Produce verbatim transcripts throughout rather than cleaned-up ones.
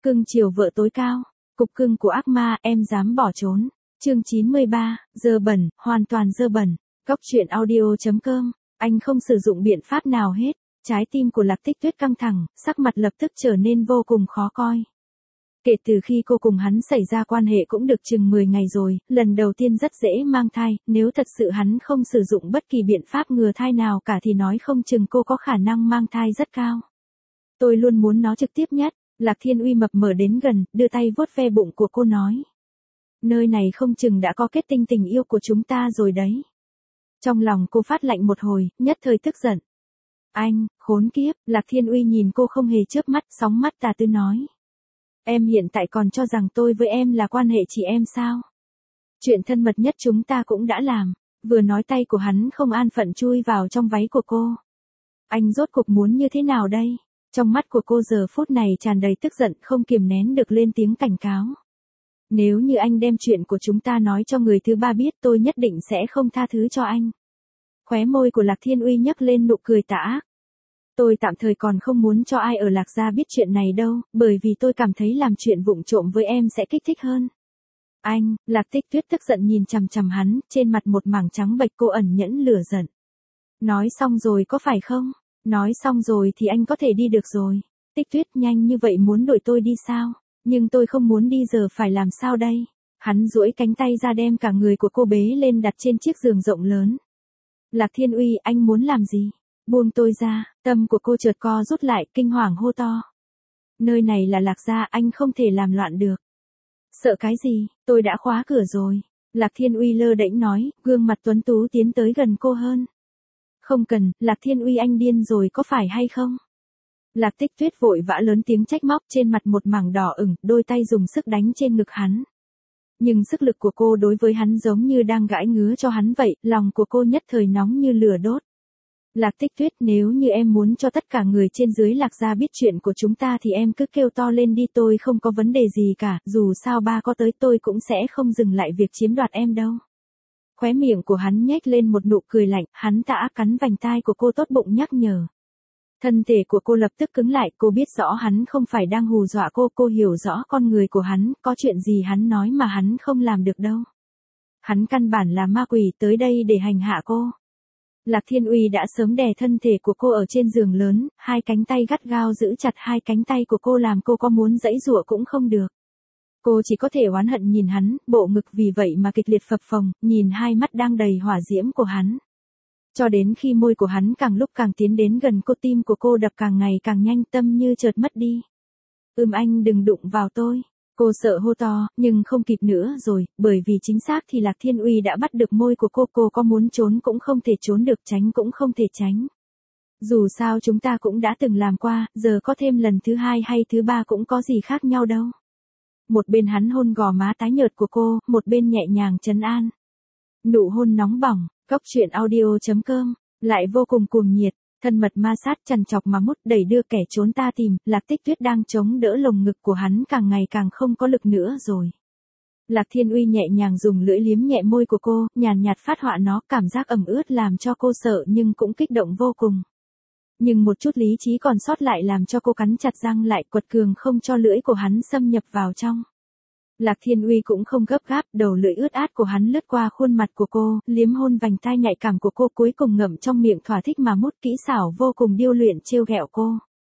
Cưng chiều vợ tối cao. Cục cưng của ác ma, em dám bỏ trốn. Chương chín mươi ba, dơ bẩn, hoàn toàn dơ bẩn. Góc truyện audio chấm com. Anh không sử dụng biện pháp nào hết. Trái tim của Lạc Tích Tuyết căng thẳng, sắc mặt lập tức trở nên vô cùng khó coi. Kể từ khi cô cùng hắn xảy ra quan hệ cũng được chừng mười ngày rồi, lần đầu tiên rất dễ mang thai, nếu thật sự hắn không sử dụng bất kỳ biện pháp ngừa thai nào cả thì nói không chừng cô có khả năng mang thai rất cao. Tôi luôn muốn nó trực tiếp nhất. Lạc Thiên Uy mập mờ đến gần, đưa tay vuốt ve bụng của cô nói. Nơi này không chừng đã có kết tinh tình yêu của chúng ta rồi đấy. Trong lòng cô phát lạnh một hồi, nhất thời tức giận. Anh, khốn kiếp, Lạc Thiên Uy nhìn cô không hề chớp mắt, sóng mắt tà tư nói. Em hiện tại còn cho rằng tôi với em là quan hệ chị em sao? Chuyện thân mật nhất chúng ta cũng đã làm. Vừa nói tay của hắn không an phận chui vào trong váy của cô. Anh rốt cuộc muốn như thế nào đây? Trong mắt của cô giờ phút này tràn đầy tức giận, không kiềm nén được lên tiếng cảnh cáo. Nếu như anh đem chuyện của chúng ta nói cho người thứ ba biết tôi nhất định sẽ không tha thứ cho anh. Khóe môi của Lạc Thiên Uy nhấc lên nụ cười tà ác. Tôi tạm thời còn không muốn cho ai ở Lạc gia biết chuyện này đâu, bởi vì tôi cảm thấy làm chuyện vụng trộm với em sẽ kích thích hơn. Anh, Lạc Tích Tuyết tức giận nhìn chằm chằm hắn, trên mặt một mảng trắng bệch cô ẩn nhẫn lửa giận. Nói xong rồi có phải không? Nói xong rồi thì anh có thể đi được rồi. Tích Tuyết nhanh như vậy muốn đuổi tôi đi sao? Nhưng tôi không muốn đi giờ phải làm sao đây? Hắn duỗi cánh tay ra đem cả người của cô bế lên đặt trên chiếc giường rộng lớn. Lạc Thiên Uy, anh muốn làm gì? Buông tôi ra, tâm của cô chợt co rút lại, kinh hoàng hô to. Nơi này là Lạc gia, anh không thể làm loạn được. Sợ cái gì, tôi đã khóa cửa rồi. Lạc Thiên Uy lơ đễnh nói, gương mặt tuấn tú tiến tới gần cô hơn. Không cần, Lạc Thiên Uy anh điên rồi có phải hay không? Lạc Tích Tuyết vội vã lớn tiếng trách móc, trên mặt một mảng đỏ ửng, đôi tay dùng sức đánh trên ngực hắn. Nhưng sức lực của cô đối với hắn giống như đang gãi ngứa cho hắn vậy, lòng của cô nhất thời nóng như lửa đốt. Lạc Tích Tuyết, nếu như em muốn cho tất cả người trên dưới Lạc gia biết chuyện của chúng ta thì em cứ kêu to lên đi, tôi không có vấn đề gì cả, dù sao ba có tới tôi cũng sẽ không dừng lại việc chiếm đoạt em đâu. Khóe miệng của hắn nhếch lên một nụ cười lạnh, hắn tà cắn vành tai của cô tốt bụng nhắc nhở. Thân thể của cô lập tức cứng lại, cô biết rõ hắn không phải đang hù dọa cô, cô hiểu rõ con người của hắn, có chuyện gì hắn nói mà hắn không làm được đâu. Hắn căn bản là ma quỷ tới đây để hành hạ cô. Lạc Thiên Uy đã sớm đè thân thể của cô ở trên giường lớn, hai cánh tay gắt gao giữ chặt hai cánh tay của cô làm cô có muốn giãy giụa cũng không được. Cô chỉ có thể oán hận nhìn hắn, bộ ngực vì vậy mà kịch liệt phập phồng, nhìn hai mắt đang đầy hỏa diễm của hắn. Cho đến khi môi của hắn càng lúc càng tiến đến gần cô, tim của cô đập càng ngày càng nhanh, tâm như chợt mất đi. Ưm anh đừng đụng vào tôi. Cô sợ hô to, nhưng không kịp nữa rồi, bởi vì chính xác thì Lạc Thiên Uy đã bắt được môi của cô, cô có muốn trốn cũng không thể trốn được, tránh cũng không thể tránh. Dù sao chúng ta cũng đã từng làm qua, giờ có thêm lần thứ hai hay thứ ba cũng có gì khác nhau đâu. Một bên hắn hôn gò má tái nhợt của cô, một bên nhẹ nhàng trấn an. Nụ hôn nóng bỏng, góc truyện audio chấm com, lại vô cùng cuồng nhiệt, thân mật ma sát chằn chọc mà mút đẩy đưa kẻ trốn ta tìm, Lạc Tích Tuyết đang chống đỡ lồng ngực của hắn càng ngày càng không có lực nữa rồi. Lạc Thiên Uy nhẹ nhàng dùng lưỡi liếm nhẹ môi của cô, nhàn nhạt phát họa nó, cảm giác ẩm ướt làm cho cô sợ nhưng cũng kích động vô cùng. Nhưng một chút lý trí còn sót lại làm cho cô cắn chặt răng lại, quật cường không cho lưỡi của hắn xâm nhập vào trong. Lạc Thiên Uy cũng không gấp gáp, đầu lưỡi ướt át của hắn lướt qua khuôn mặt của cô, liếm hôn vành tai nhạy cảm của cô, cuối cùng ngậm trong miệng thỏa thích mà mút, kỹ xảo vô cùng điêu luyện trêu ghẹo cô.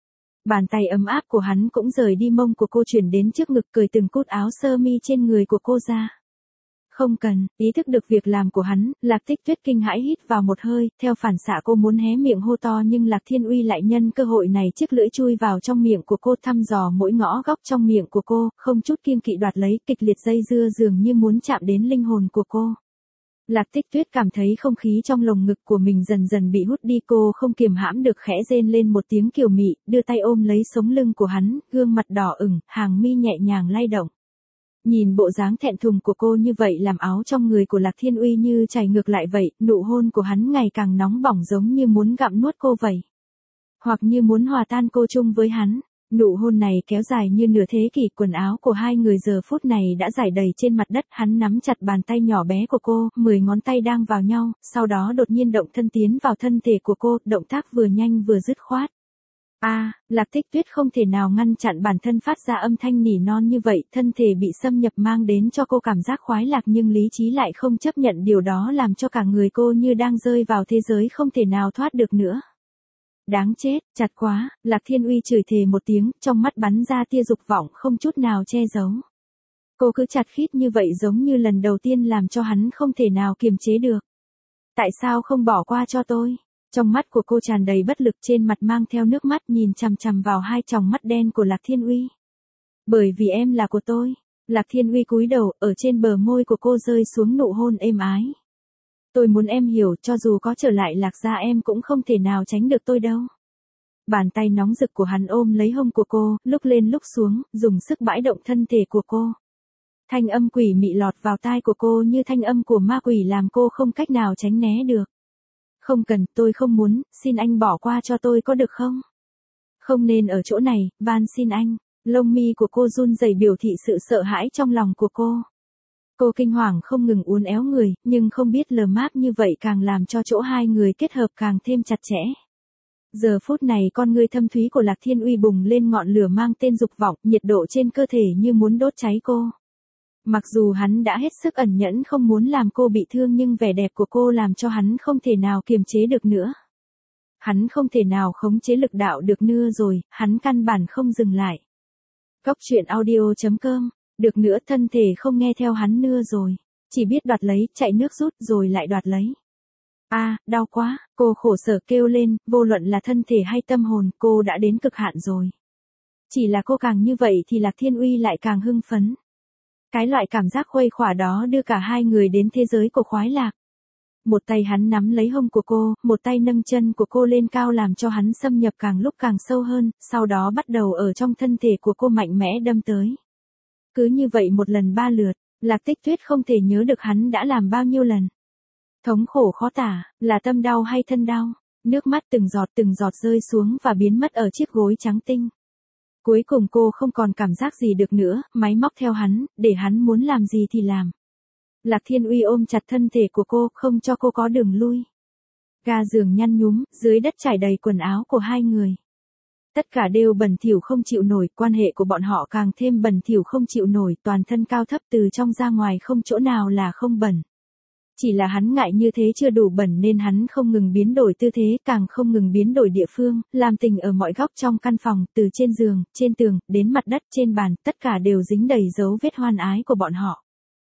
Bàn tay ấm áp của hắn cũng rời đi mông của cô chuyển đến trước ngực, cởi từng cúc áo sơ mi trên người của cô ra. Không cần, ý thức được việc làm của hắn, Lạc Tích Tuyết kinh hãi hít vào một hơi, theo phản xạ cô muốn hé miệng hô to nhưng Lạc Thiên Uy lại nhân cơ hội này chiếc lưỡi chui vào trong miệng của cô, thăm dò mỗi ngõ góc trong miệng của cô, không chút kiêng kỵ đoạt lấy, kịch liệt dây dưa dường như muốn chạm đến linh hồn của cô. Lạc Tích Tuyết cảm thấy không khí trong lồng ngực của mình dần dần bị hút đi, cô không kiềm hãm được khẽ rên lên một tiếng kiều mị, đưa tay ôm lấy sống lưng của hắn, gương mặt đỏ ửng, hàng mi nhẹ nhàng lay động. Nhìn bộ dáng thẹn thùng của cô như vậy làm áo trong người của Lạc Thiên Uy như chảy ngược lại vậy, nụ hôn của hắn ngày càng nóng bỏng giống như muốn gặm nuốt cô vậy. Hoặc như muốn hòa tan cô chung với hắn. Nụ hôn này kéo dài như nửa thế kỷ, quần áo của hai người giờ phút này đã rải đầy trên mặt đất, hắn nắm chặt bàn tay nhỏ bé của cô, mười ngón tay đang vào nhau, sau đó đột nhiên động thân tiến vào thân thể của cô, động tác vừa nhanh vừa dứt khoát. A, Lạc Tích Tuyết không thể nào ngăn chặn bản thân phát ra âm thanh nỉ non như vậy, thân thể bị xâm nhập mang đến cho cô cảm giác khoái lạc nhưng lý trí lại không chấp nhận điều đó làm cho cả người cô như đang rơi vào thế giới không thể nào thoát được nữa. Đáng chết, chặt quá, Lạc Thiên Uy chửi thề một tiếng, trong mắt bắn ra tia dục vọng không chút nào che giấu. Cô cứ chặt khít như vậy giống như lần đầu tiên làm cho hắn không thể nào kiềm chế được. Tại sao không bỏ qua cho tôi? Trong mắt của cô tràn đầy bất lực, trên mặt mang theo nước mắt nhìn chằm chằm vào hai tròng mắt đen của Lạc Thiên Uy. Bởi vì em là của tôi. Lạc Thiên Uy cúi đầu, ở trên bờ môi của cô rơi xuống nụ hôn êm ái. Tôi muốn em hiểu, cho dù có trở lại Lạc gia em cũng không thể nào tránh được tôi đâu. Bàn tay nóng rực của hắn ôm lấy hông của cô, lúc lên lúc xuống, dùng sức bãi động thân thể của cô. Thanh âm quỷ mị lọt vào tai của cô như thanh âm của ma quỷ làm cô không cách nào tránh né được. Không cần, tôi không muốn, xin anh bỏ qua cho tôi có được không? Không nên ở chỗ này, van xin anh. Lông mi của cô run rẩy biểu thị sự sợ hãi trong lòng của cô. Cô kinh hoàng không ngừng uốn éo người, nhưng không biết lờ máp như vậy càng làm cho chỗ hai người kết hợp càng thêm chặt chẽ. Giờ phút này con ngươi thâm thúy của Lạc Thiên Uy bùng lên ngọn lửa mang tên dục vọng, nhiệt độ trên cơ thể như muốn đốt cháy cô. Mặc dù hắn đã hết sức ẩn nhẫn không muốn làm cô bị thương nhưng vẻ đẹp của cô làm cho hắn không thể nào kiềm chế được nữa. Hắn không thể nào khống chế lực đạo được nữa rồi, hắn căn bản không dừng lại. Góc truyện audio chấm com, được nữa thân thể không nghe theo hắn nữa rồi, chỉ biết đoạt lấy, chạy nước rút rồi lại đoạt lấy. A, à, đau quá, cô khổ sở kêu lên, vô luận là thân thể hay tâm hồn, cô đã đến cực hạn rồi. Chỉ là cô càng như vậy thì Lạc Thiên Uy lại càng hưng phấn. Cái loại cảm giác khuây khỏa đó đưa cả hai người đến thế giới của khoái lạc. Một tay hắn nắm lấy hông của cô, một tay nâng chân của cô lên cao làm cho hắn xâm nhập càng lúc càng sâu hơn, sau đó bắt đầu ở trong thân thể của cô mạnh mẽ đâm tới. Cứ như vậy một lần ba lượt, Lạc Tích Tuyết không thể nhớ được hắn đã làm bao nhiêu lần. Thống khổ khó tả, là tâm đau hay thân đau, nước mắt từng giọt từng giọt rơi xuống và biến mất ở chiếc gối trắng tinh. Cuối cùng cô không còn cảm giác gì được nữa, máy móc theo hắn, để hắn muốn làm gì thì làm. Lạc Thiên Uy ôm chặt thân thể của cô, không cho cô có đường lui. Ga giường nhăn nhúm, dưới đất trải đầy quần áo của hai người. Tất cả đều bẩn thỉu không chịu nổi, quan hệ của bọn họ càng thêm bẩn thỉu không chịu nổi, toàn thân cao thấp từ trong ra ngoài không chỗ nào là không bẩn. Chỉ là hắn ngại như thế chưa đủ bẩn nên hắn không ngừng biến đổi tư thế, càng không ngừng biến đổi địa phương, làm tình ở mọi góc trong căn phòng, từ trên giường, trên tường, đến mặt đất, trên bàn, tất cả đều dính đầy dấu vết hoan ái của bọn họ.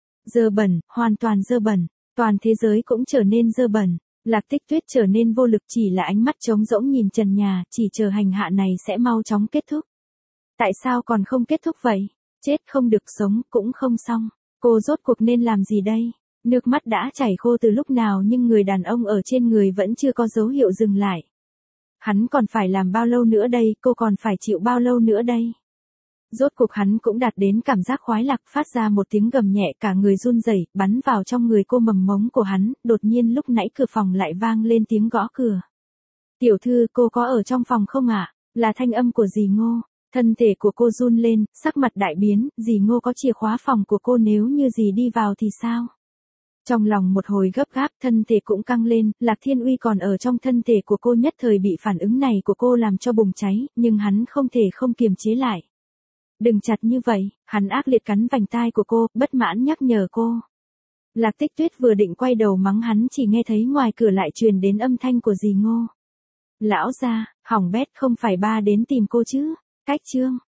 Dơ bẩn, hoàn toàn dơ bẩn, toàn thế giới cũng trở nên dơ bẩn. Lạc Tích Tuyết trở nên vô lực, chỉ là ánh mắt trống rỗng nhìn trần nhà, chỉ chờ hành hạ này sẽ mau chóng kết thúc. Tại sao còn không kết thúc vậy? Chết không được, sống cũng không xong. Cô rốt cuộc nên làm gì đây? Nước mắt đã chảy khô từ lúc nào nhưng người đàn ông ở trên người vẫn chưa có dấu hiệu dừng lại. Hắn còn phải làm bao lâu nữa đây, cô còn phải chịu bao lâu nữa đây? Rốt cuộc hắn cũng đạt đến cảm giác khoái lạc, phát ra một tiếng gầm nhẹ, cả người run rẩy, bắn vào trong người cô mầm mống của hắn, đột nhiên lúc nãy cửa phòng lại vang lên tiếng gõ cửa. Tiểu thư, cô có ở trong phòng không ạ? Là thanh âm của dì Ngô. Thân thể của cô run lên, sắc mặt đại biến, dì Ngô có chìa khóa phòng của cô, nếu như dì đi vào thì sao? Trong lòng một hồi gấp gáp, thân thể cũng căng lên, Lạc Thiên Uy còn ở trong thân thể của cô, nhất thời bị phản ứng này của cô làm cho bùng cháy, nhưng hắn không thể không kiềm chế lại. Đừng chặt như vậy, hắn ác liệt cắn vành tai của cô, bất mãn nhắc nhở cô. Lạc Tích Tuyết vừa định quay đầu mắng hắn chỉ nghe thấy ngoài cửa lại truyền đến âm thanh của dì Ngô. Lão gia, hỏng bét, không phải ba đến tìm cô chứ? Cách chương.